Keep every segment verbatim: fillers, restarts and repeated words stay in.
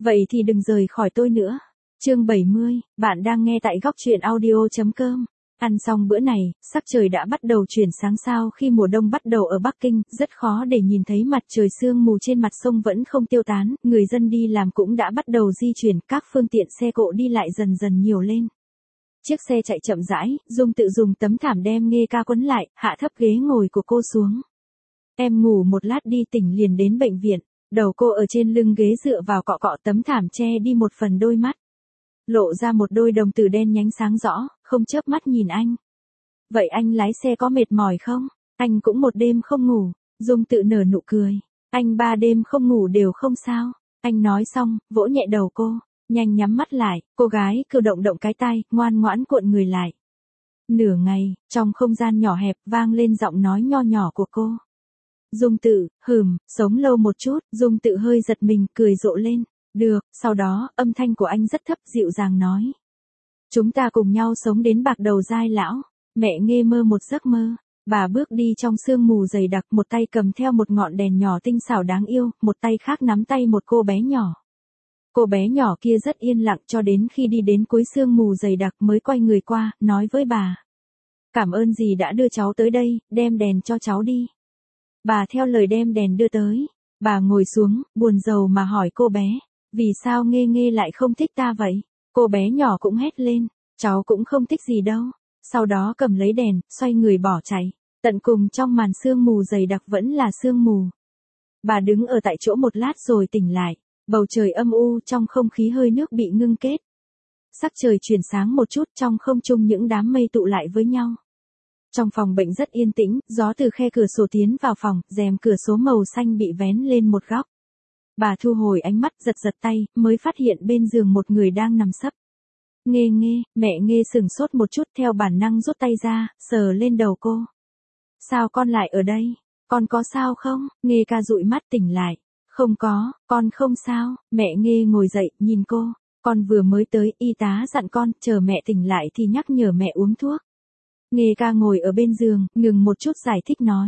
Vậy thì đừng rời khỏi tôi nữa. Chương bảy mươi, bạn đang nghe tại góc truyện audio.com. Ăn xong bữa này, sắc trời đã bắt đầu chuyển sáng sao khi mùa đông bắt đầu ở Bắc Kinh, rất khó để nhìn thấy mặt trời, sương mù trên mặt sông vẫn không tiêu tán, người dân đi làm cũng đã bắt đầu di chuyển, các phương tiện xe cộ đi lại dần dần nhiều lên. Chiếc xe chạy chậm rãi, Dung tự dùng tấm thảm đem Nghê Ca quấn lại, hạ thấp ghế ngồi của cô xuống. Em ngủ một lát đi, tỉnh liền đến bệnh viện. Đầu cô ở trên lưng ghế dựa vào cọ cọ tấm thảm che đi một phần đôi mắt. Lộ ra một đôi đồng tử đen nhánh sáng rõ, không chớp mắt nhìn anh. Vậy anh lái xe có mệt mỏi không? Anh cũng một đêm không ngủ. Dung tự nở nụ cười. Anh ba đêm không ngủ đều không sao. Anh nói xong, vỗ nhẹ đầu cô. Nhanh nhắm mắt lại, cô gái cử động động cái tay, ngoan ngoãn cuộn người lại. Nửa ngày, trong không gian nhỏ hẹp vang lên giọng nói nho nhỏ của cô. Dung tự, hừm, sống lâu một chút, Dung tự hơi giật mình, cười rộ lên. Được, sau đó, âm thanh của anh rất thấp dịu dàng nói. Chúng ta cùng nhau sống đến bạc đầu giai lão. Mẹ Nghê mơ một giấc mơ. Bà bước đi trong sương mù dày đặc, một tay cầm theo một ngọn đèn nhỏ tinh xảo đáng yêu, một tay khác nắm tay một cô bé nhỏ. Cô bé nhỏ kia rất yên lặng cho đến khi đi đến cuối sương mù dày đặc mới quay người qua, nói với bà. Cảm ơn dì đã đưa cháu tới đây, đem đèn cho cháu đi. Bà theo lời đem đèn đưa tới. Bà ngồi xuống, buồn rầu mà hỏi cô bé. Vì sao Nghê Nghê lại không thích ta vậy? Cô bé nhỏ cũng hét lên. Cháu cũng không thích gì đâu. Sau đó cầm lấy đèn, xoay người bỏ chạy. Tận cùng trong màn sương mù dày đặc vẫn là sương mù. Bà đứng ở tại chỗ một lát rồi tỉnh lại. Bầu trời âm u, trong không khí hơi nước bị ngưng kết. Sắc trời chuyển sáng một chút, trong không trung những đám mây tụ lại với nhau. Trong phòng bệnh rất yên tĩnh, gió từ khe cửa sổ tiến vào phòng, rèm cửa sổ màu xanh bị vén lên một góc. Bà thu hồi ánh mắt, giật giật tay, mới phát hiện bên giường một người đang nằm sấp. Nghê Nghê, mẹ Nghê sửng sốt một chút, theo bản năng rút tay ra, sờ lên đầu cô. Sao con lại ở đây? Con có sao không? Nghê Ca dụi mắt tỉnh lại. Không có, con không sao. Mẹ Nghê ngồi dậy, nhìn cô. Con vừa mới tới, y tá dặn con, chờ mẹ tỉnh lại thì nhắc nhở mẹ uống thuốc. Nghê Ca ngồi ở bên giường, ngừng một chút giải thích nói.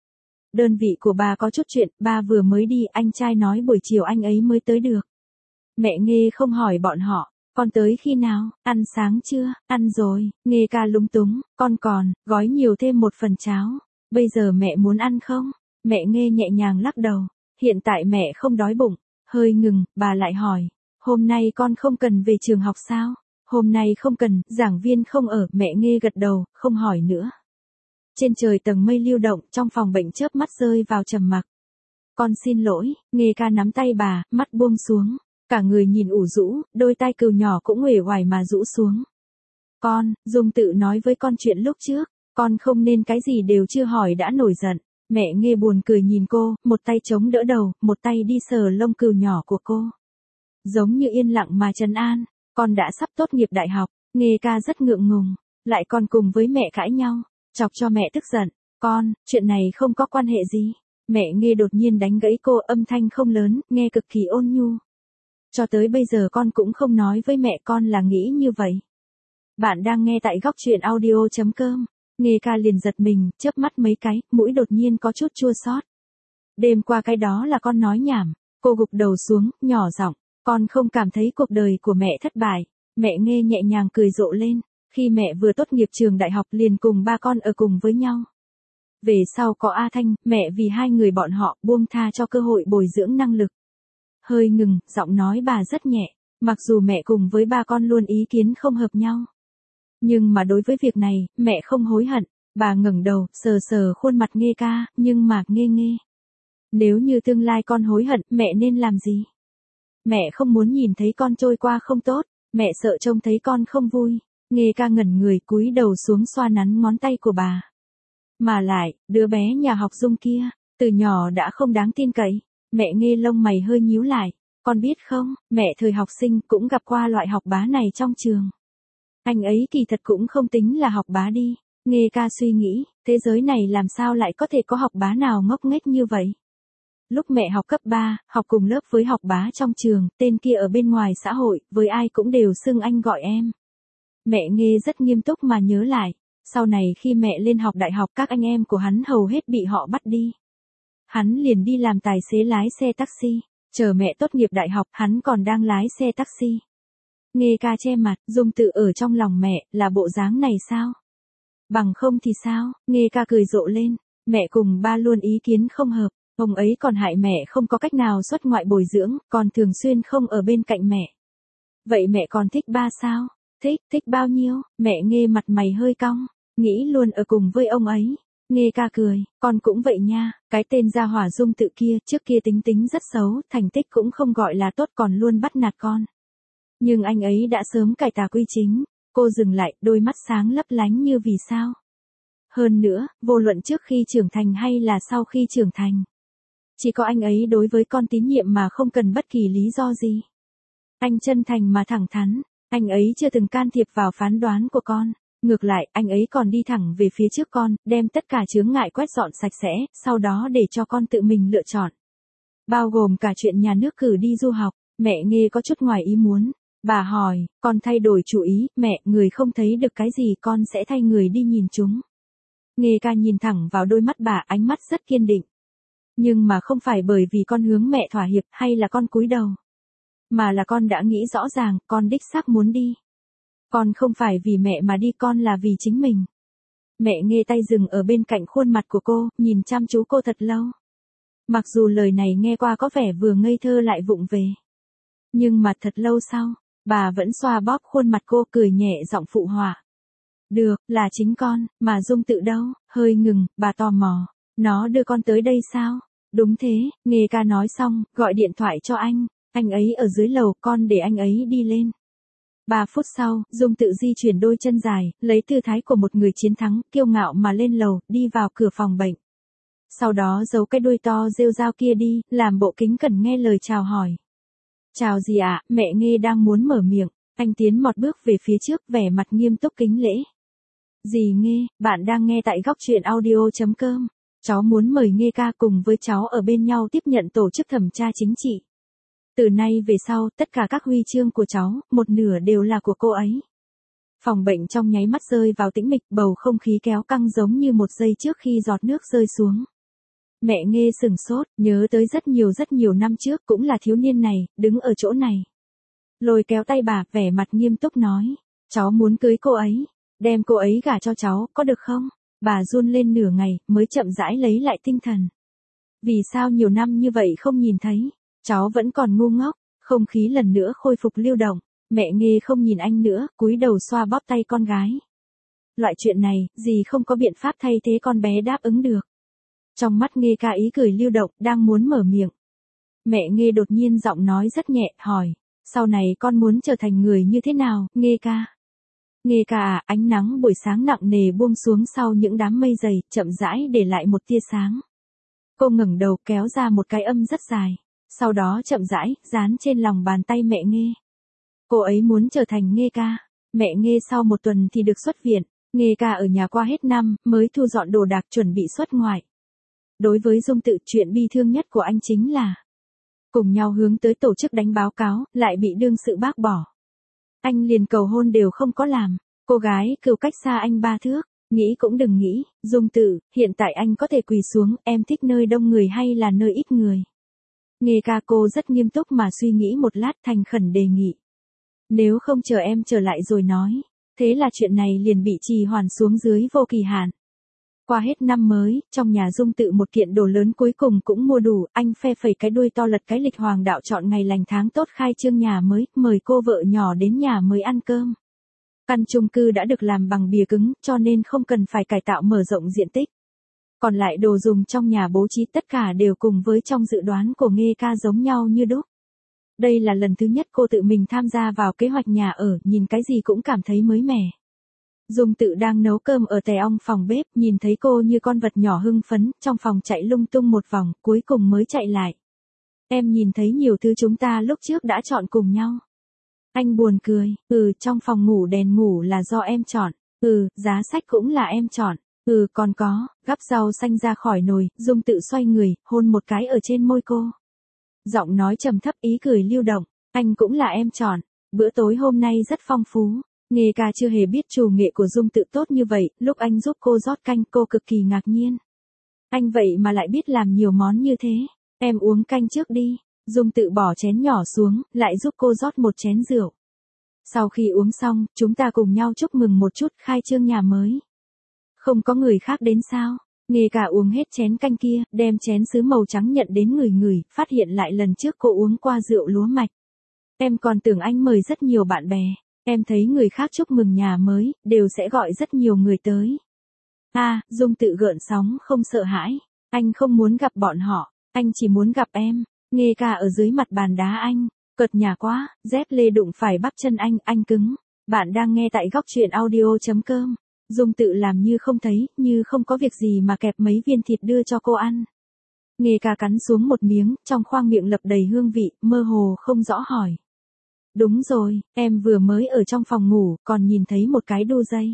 Đơn vị của bà có chút chuyện, ba vừa mới đi, anh trai nói buổi chiều anh ấy mới tới được. Mẹ Nghê không hỏi bọn họ, con tới khi nào, ăn sáng chưa, ăn rồi. Nghê Ca lúng túng, con còn, gói nhiều thêm một phần cháo. Bây giờ mẹ muốn ăn không? Mẹ Nghê nhẹ nhàng lắc đầu. Hiện tại mẹ không đói bụng. Hơi ngừng, bà lại hỏi. Hôm nay con không cần về trường học sao? Hôm nay không cần, giảng viên không ở. Mẹ Nghê gật đầu, không hỏi nữa. Trên trời tầng mây lưu động, trong phòng bệnh chớp mắt rơi vào trầm mặc. Con xin lỗi. Nghê Ca nắm tay bà, mắt buông xuống. Cả người nhìn ủ rũ, đôi tai cừu nhỏ cũng uể oải mà rũ xuống. Con, Dung tự nói với con chuyện lúc trước. Con không nên cái gì đều chưa hỏi đã nổi giận. Mẹ Nghê buồn cười nhìn cô, một tay chống đỡ đầu, một tay đi sờ lông cừu nhỏ của cô. Giống như yên lặng mà trấn an. Con đã sắp tốt nghiệp đại học. Nghê Ca rất ngượng ngùng. Lại còn cùng với mẹ cãi nhau. Chọc cho mẹ tức giận. Con, chuyện này không có quan hệ gì. Mẹ Nghê đột nhiên đánh gãy cô, âm thanh không lớn, nghe cực kỳ ôn nhu. Cho tới bây giờ con cũng không nói với mẹ con là nghĩ như vậy. Bạn đang nghe tại góc truyện audio.com. Nghê Ca liền giật mình, chớp mắt mấy cái, mũi đột nhiên có chút chua xót. Đêm qua cái đó là con nói nhảm. Cô gục đầu xuống, nhỏ giọng. Con không cảm thấy cuộc đời của mẹ thất bại. Mẹ Nghê nhẹ nhàng cười rộ lên. Khi mẹ vừa tốt nghiệp trường đại học liền cùng ba con ở cùng với nhau. Về sau có A Thanh, mẹ vì hai người bọn họ buông tha cho cơ hội bồi dưỡng năng lực. Hơi ngừng, giọng nói bà rất nhẹ. Mặc dù mẹ cùng với ba con luôn ý kiến không hợp nhau. Nhưng mà đối với việc này, mẹ không hối hận. Bà ngẩng đầu, sờ sờ khuôn mặt Nghê Ca, nhưng mà Nghê Nghê. Nếu như tương lai con hối hận, mẹ nên làm gì? Mẹ không muốn nhìn thấy con trôi qua không tốt. Mẹ sợ trông thấy con không vui. Nghê Ca ngẩn người cúi đầu xuống xoa nắn ngón tay của bà. Mà lại, đứa bé nhà học Dung kia, từ nhỏ đã không đáng tin cậy. Mẹ Nghê lông mày hơi nhíu lại. Con biết không, mẹ thời học sinh cũng gặp qua loại học bá này trong trường. Anh ấy kỳ thật cũng không tính là học bá đi. Nghê Ca suy nghĩ, thế giới này làm sao lại có thể có học bá nào ngốc nghếch như vậy? Lúc mẹ học cấp ba, học cùng lớp với học bá trong trường, tên kia ở bên ngoài xã hội, với ai cũng đều xưng anh gọi em. Mẹ Nghê rất nghiêm túc mà nhớ lại. Sau này khi mẹ lên học đại học, các anh em của hắn hầu hết bị họ bắt đi. Hắn liền đi làm tài xế lái xe taxi. Chờ mẹ tốt nghiệp đại học, hắn còn đang lái xe taxi. Nghê ca che mặt, Dung Tự ở trong lòng mẹ, là bộ dáng này sao? Bằng không thì sao? Nghê ca cười rộ lên, mẹ cùng ba luôn ý kiến không hợp, ông ấy còn hại mẹ không có cách nào xuất ngoại bồi dưỡng, còn thường xuyên không ở bên cạnh mẹ. Vậy mẹ còn thích ba sao? Thích, thích bao nhiêu? Mẹ Nghê mặt mày hơi cong, nghĩ luôn ở cùng với ông ấy. Nghê ca cười, con cũng vậy nha, cái tên gia hỏa Dung Tự kia, trước kia tính tính rất xấu, thành tích cũng không gọi là tốt còn luôn bắt nạt con. Nhưng anh ấy đã sớm cải tà quy chính. Cô dừng lại, đôi mắt sáng lấp lánh như vì sao. Hơn nữa, vô luận trước khi trưởng thành hay là sau khi trưởng thành. Chỉ có anh ấy đối với con tín nhiệm mà không cần bất kỳ lý do gì. Anh chân thành mà thẳng thắn, anh ấy chưa từng can thiệp vào phán đoán của con. Ngược lại, anh ấy còn đi thẳng về phía trước con, đem tất cả chướng ngại quét dọn sạch sẽ, sau đó để cho con tự mình lựa chọn. Bao gồm cả chuyện nhà nước cử đi du học, mẹ Nghê có chút ngoài ý muốn. Bà hỏi, con thay đổi chủ ý, mẹ, người không thấy được cái gì con sẽ thay người đi nhìn chúng. Nghê ca nhìn thẳng vào đôi mắt bà, ánh mắt rất kiên định. Nhưng mà không phải bởi vì con hướng mẹ thỏa hiệp hay là con cúi đầu. Mà là con đã nghĩ rõ ràng, con đích xác muốn đi. Con không phải vì mẹ mà đi, con là vì chính mình. Mẹ Nghê tay dừng ở bên cạnh khuôn mặt của cô, nhìn chăm chú cô thật lâu. Mặc dù lời này nghe qua có vẻ vừa ngây thơ lại vụng về. Nhưng mà thật lâu sau, bà vẫn xoa bóp khuôn mặt cô, cười nhẹ giọng phụ họa. Được, là chính con, mà Dung Tự đâu? Hơi ngừng, bà tò mò. Nó đưa con tới đây sao? Đúng thế, Nghê ca nói xong, gọi điện thoại cho anh. Anh ấy ở dưới lầu, con để anh ấy đi lên. Ba phút sau, Dung Tự di chuyển đôi chân dài, lấy tư thái của một người chiến thắng, kiêu ngạo mà lên lầu, đi vào cửa phòng bệnh. Sau đó giấu cái đuôi to rêu rao kia đi, làm bộ kính cẩn nghe lời chào hỏi. Chào gì ạ, à? Mẹ Nghê đang muốn mở miệng, anh tiến một bước về phía trước, vẻ mặt nghiêm túc kính lễ. Dì Nghê, bạn đang nghe tại góc truyện audio chấm com. Cháu muốn mời Nghê ca cùng với cháu ở bên nhau tiếp nhận tổ chức thẩm tra chính trị. Từ nay về sau, tất cả các huy chương của cháu, một nửa đều là của cô ấy. Phòng bệnh trong nháy mắt rơi vào tĩnh mịch, bầu không khí kéo căng giống như một giây trước khi giọt nước rơi xuống. Mẹ Nghê sừng sốt, nhớ tới rất nhiều rất nhiều năm trước, cũng là thiếu niên này, đứng ở chỗ này. Lôi kéo tay bà, vẻ mặt nghiêm túc nói, cháu muốn cưới cô ấy, đem cô ấy gả cho cháu, có được không? Bà run lên nửa ngày, mới chậm rãi lấy lại tinh thần. Vì sao nhiều năm như vậy không nhìn thấy? Cháu vẫn còn ngu ngốc. Không khí lần nữa khôi phục lưu động. Mẹ Nghê không nhìn anh nữa, cúi đầu xoa bóp tay con gái. Loại chuyện này, dì không có biện pháp thay thế con bé đáp ứng được. Trong mắt Nghê ca ý cười lưu động, đang muốn mở miệng. Mẹ Nghê đột nhiên giọng nói rất nhẹ, hỏi, sau này con muốn trở thành người như thế nào, Nghê ca? Nghê ca à, ánh nắng buổi sáng nặng nề buông xuống sau những đám mây dày, chậm rãi để lại một tia sáng. Cô ngẩng đầu kéo ra một cái âm rất dài, sau đó chậm rãi, dán trên lòng bàn tay mẹ Nghê. Cô ấy muốn trở thành Nghê ca. Mẹ Nghê sau một tuần thì được xuất viện, Nghê ca ở nhà qua hết năm, mới thu dọn đồ đạc chuẩn bị xuất ngoại. Đối với Dung Tự, chuyện bi thương nhất của anh chính là cùng nhau hướng tới tổ chức đánh báo cáo, lại bị đương sự bác bỏ. Anh liền cầu hôn đều không có làm, cô gái cừu cách xa anh ba thước, nghĩ cũng đừng nghĩ, Dung Tự, hiện tại anh có thể quỳ xuống, em thích nơi đông người hay là nơi ít người? Nghê ca cô rất nghiêm túc mà suy nghĩ một lát, thành khẩn đề nghị. Nếu không chờ em trở lại rồi nói, thế là chuyện này liền bị trì hoãn xuống dưới vô kỳ hạn. Qua hết năm mới, trong nhà Dung Tự một kiện đồ lớn cuối cùng cũng mua đủ, anh phe phẩy cái đuôi to lật cái lịch hoàng đạo chọn ngày lành tháng tốt khai trương nhà mới, mời cô vợ nhỏ đến nhà mới ăn cơm. Căn chung cư đã được làm bằng bìa cứng, cho nên không cần phải cải tạo mở rộng diện tích. Còn lại đồ dùng trong nhà bố trí tất cả đều cùng với trong dự đoán của Nghê ca giống nhau như đúc. Đây là lần thứ nhất cô tự mình tham gia vào kế hoạch nhà ở, nhìn cái gì cũng cảm thấy mới mẻ. Dung Tự đang nấu cơm ở tè ong phòng bếp, nhìn thấy cô như con vật nhỏ hưng phấn, trong phòng chạy lung tung một vòng, cuối cùng mới chạy lại. Em nhìn thấy nhiều thứ chúng ta lúc trước đã chọn cùng nhau. Anh buồn cười, ừ, trong phòng ngủ đèn ngủ là do em chọn, ừ, giá sách cũng là em chọn, ừ, còn có, gắp rau xanh ra khỏi nồi, Dung Tự xoay người, hôn một cái ở trên môi cô. Giọng nói trầm thấp, ý cười lưu động, anh cũng là em chọn, bữa tối hôm nay rất phong phú. Nghê ca chưa hề biết chủ nghệ của Dung Tự tốt như vậy, lúc anh giúp cô rót canh cô cực kỳ ngạc nhiên. Anh vậy mà lại biết làm nhiều món như thế, em uống canh trước đi. Dung Tự bỏ chén nhỏ xuống, lại giúp cô rót một chén rượu. Sau khi uống xong, chúng ta cùng nhau chúc mừng một chút khai trương nhà mới. Không có người khác đến sao? Nghê Ca uống hết chén canh kia, đem chén sứ màu trắng nhận đến người người, phát hiện lại lần trước cô uống qua rượu lúa mạch. Em còn tưởng anh mời rất nhiều bạn bè. Em thấy người khác chúc mừng nhà mới, đều sẽ gọi rất nhiều người tới. À, Dung Tự gợn sóng không sợ hãi. Anh không muốn gặp bọn họ, anh chỉ muốn gặp em. Nghê Ca ở dưới mặt bàn đá anh. Cợt nhà quá, dép lê đụng phải bắp chân anh, anh cứng. Bạn đang nghe tại góc truyện audio.com. Dung Tự làm như không thấy, như không có việc gì mà kẹp mấy viên thịt đưa cho cô ăn. Nghê Ca cắn xuống một miếng, trong khoang miệng lập đầy hương vị, mơ hồ không rõ hỏi. Đúng rồi, em vừa mới ở trong phòng ngủ, còn nhìn thấy một cái đu dây.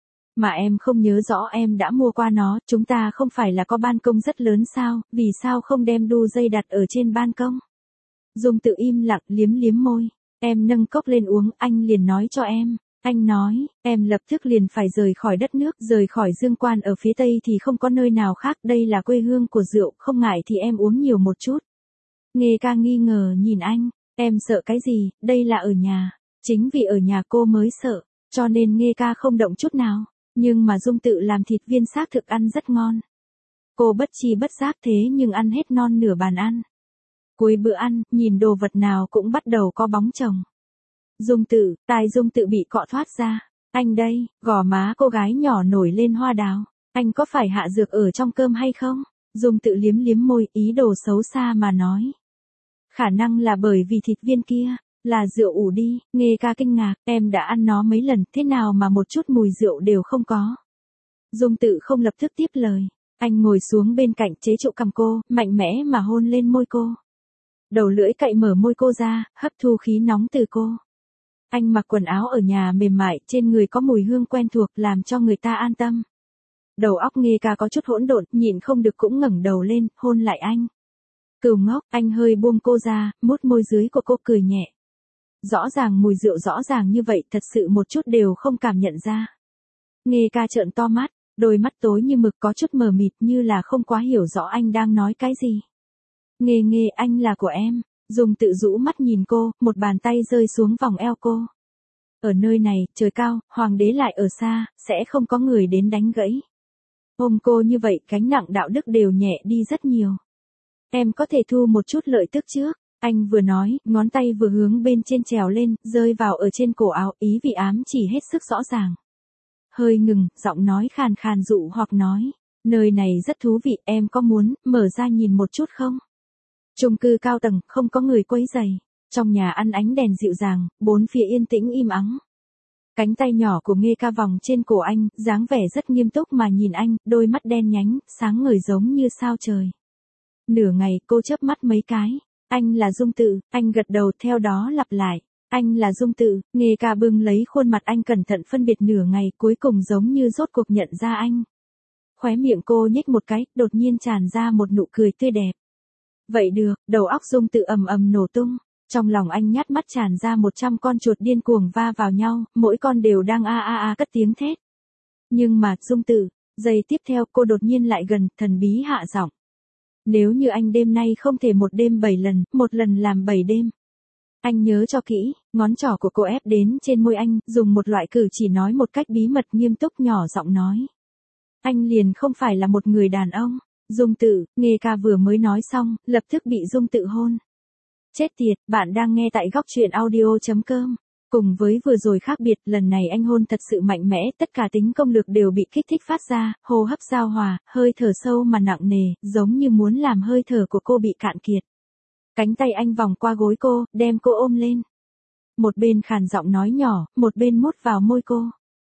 Mà em không nhớ rõ em đã mua qua nó, chúng ta không phải là có ban công rất lớn sao, vì sao không đem đu dây đặt ở trên ban công? Dung Tự im lặng liếm liếm môi. Em nâng cốc lên uống, anh liền nói cho em. Anh nói, em lập tức liền phải rời khỏi đất nước, rời khỏi Dương Quan ở phía Tây thì không có nơi nào khác, đây là quê hương của rượu, không ngại thì em uống nhiều một chút. Nghê Ca nghi ngờ nhìn anh, em sợ cái gì, đây là ở nhà. Chính vì ở nhà cô mới sợ, cho nên Nghê Ca không động chút nào, nhưng mà Dung Tự làm thịt viên xác thực ăn rất ngon. Cô bất chi bất giác thế nhưng ăn hết non nửa bàn ăn. Cuối bữa ăn, nhìn đồ vật nào cũng bắt đầu có bóng chồng. Dung Tự, tai Dung Tự bị cọ thoát ra. Anh đây, gò má cô gái nhỏ nổi lên hoa đào. Anh có phải hạ dược ở trong cơm hay không? Dung Tự liếm liếm môi, ý đồ xấu xa mà nói. Khả năng là bởi vì thịt viên kia, là rượu ủ đi. Nghê Ca kinh ngạc, em đã ăn nó mấy lần, thế nào mà một chút mùi rượu đều không có. Dung Tự không lập tức tiếp lời. Anh ngồi xuống bên cạnh chế trụ cằm cô, mạnh mẽ mà hôn lên môi cô. Đầu lưỡi cậy mở môi cô ra, hấp thu khí nóng từ cô. Anh mặc quần áo ở nhà mềm mại, trên người có mùi hương quen thuộc làm cho người ta an tâm. Đầu óc Nghê Ca có chút hỗn độn, nhịn không được cũng ngẩng đầu lên, hôn lại anh. Cừu ngốc, anh hơi buông cô ra, mút môi dưới của cô cười nhẹ. Rõ ràng mùi rượu rõ ràng như vậy, thật sự một chút đều không cảm nhận ra. Nghê Ca trợn to mắt, đôi mắt tối như mực có chút mờ mịt như là không quá hiểu rõ anh đang nói cái gì. Nghê Nghê, anh là của em. Dung Tự rũ mắt nhìn cô, một bàn tay rơi xuống vòng eo cô. Ở nơi này, trời cao, hoàng đế lại ở xa, sẽ không có người đến đánh gãy. Ôm cô như vậy, gánh nặng đạo đức đều nhẹ đi rất nhiều. Em có thể thu một chút lợi tức trước. Anh vừa nói, ngón tay vừa hướng bên trên trèo lên, rơi vào ở trên cổ áo, ý vị ám chỉ hết sức rõ ràng. Hơi ngừng, giọng nói khàn khàn dụ hoặc nói. Nơi này rất thú vị, em có muốn, mở ra nhìn một chút không? Chung cư cao tầng, không có người quấy rầy. Trong nhà ăn ánh đèn dịu dàng, bốn phía yên tĩnh im ắng. Cánh tay nhỏ của Nghê Ca vòng trên cổ anh, dáng vẻ rất nghiêm túc mà nhìn anh, đôi mắt đen nhánh, sáng ngời giống như sao trời. Nửa ngày, cô chớp mắt mấy cái. Anh là Dung Tự, anh gật đầu theo đó lặp lại. Anh là Dung Tự, Nghê Ca bưng lấy khuôn mặt anh cẩn thận phân biệt nửa ngày, cuối cùng giống như rốt cuộc nhận ra anh. Khóe miệng cô nhếch một cái, đột nhiên tràn ra một nụ cười tươi đẹp. Vậy được, đầu óc Dung Tự ầm ầm nổ tung. Trong lòng anh nhát mắt tràn ra một trăm con chuột điên cuồng va vào nhau, mỗi con đều đang a a a cất tiếng thét. Nhưng mà, Dung Tự, giây tiếp theo cô đột nhiên lại gần, thần bí hạ giọng. Nếu như anh đêm nay không thể một đêm bảy lần, một lần làm bảy đêm. Anh nhớ cho kỹ, ngón trỏ của cô ép đến trên môi anh, dùng một loại cử chỉ nói một cách bí mật nghiêm túc nhỏ giọng nói. Anh liền không phải là một người đàn ông. Dung Tự, Nghê Ca vừa mới nói xong, lập tức bị Dung Tự hôn. Chết tiệt, bạn đang nghe tại góc truyện audio.com. Cùng với vừa rồi khác biệt, lần này anh hôn thật sự mạnh mẽ, tất cả tính công lực đều bị kích thích phát ra, hô hấp giao hòa, hơi thở sâu mà nặng nề, giống như muốn làm hơi thở của cô bị cạn kiệt. Cánh tay anh vòng qua gối cô, đem cô ôm lên. Một bên khàn giọng nói nhỏ, một bên mút vào môi cô.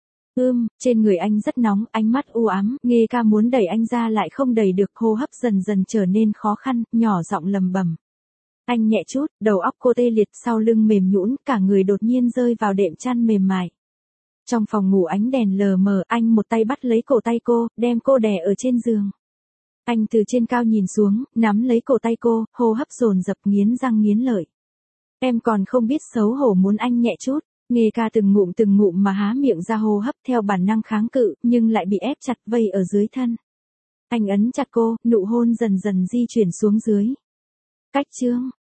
Ưm, trên người anh rất nóng, ánh mắt u ám, Nghê Ca muốn đẩy anh ra lại không đẩy được, hô hấp dần dần trở nên khó khăn, nhỏ giọng lầm bầm. Anh nhẹ chút, đầu óc cô tê liệt, sau lưng mềm nhũn, cả người đột nhiên rơi vào đệm chăn mềm mại. Trong phòng ngủ ánh đèn lờ mờ, anh một tay bắt lấy cổ tay cô, đem cô đè ở trên giường. Anh từ trên cao nhìn xuống, nắm lấy cổ tay cô, hô hấp dồn dập, nghiến răng nghiến lợi. Em còn không biết xấu hổ muốn anh nhẹ chút. Nghê Ca từng ngụm từng ngụm mà há miệng ra hô hấp theo bản năng kháng cự, nhưng lại bị ép chặt vây ở dưới thân. Anh ấn chặt cô, nụ hôn dần dần di chuyển xuống dưới. Cách chương,